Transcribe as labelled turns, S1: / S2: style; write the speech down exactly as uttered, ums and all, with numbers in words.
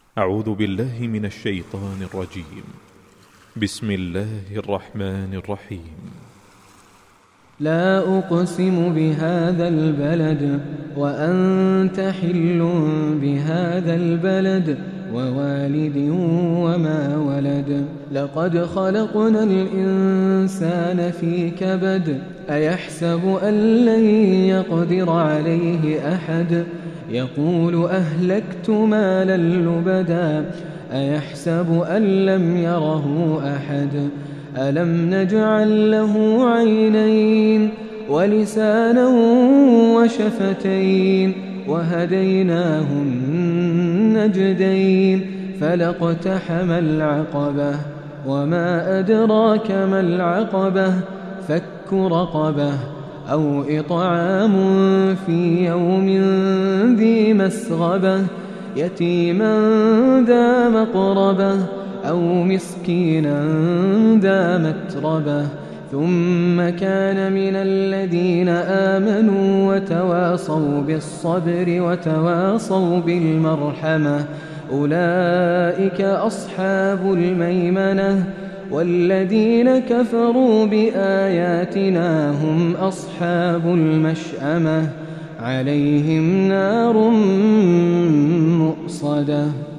S1: أعوذ بالله من الشيطان الرجيم. بسم الله الرحمن الرحيم.
S2: لا أقسم بهذا البلد وأنت حل بهذا البلد ووالد وما ولد. لقد خلقنا الإنسان في كبد. أيحسب أن لن يقدر عليه أحد؟ يقول أهلكت مالا لبدا. أيحسب أن لم يره أحد؟ ألم نجعل له عينين ولسانا وشفتين وهديناه النجدين فلاقتحم العقبة وما أدراك ما العقبة فك رقبة أو إطعام في يوم ذي مسغبة يتيما ذا مقربة أو مسكينا ذا متربة ثم كان من الذين آمنوا وتواصوا بالصبر وتواصوا بالمرحمة أولئك أصحاب الميمنة والذين كفروا بآياتنا هم أصحاب المشأمة عليهم نار مؤصدة.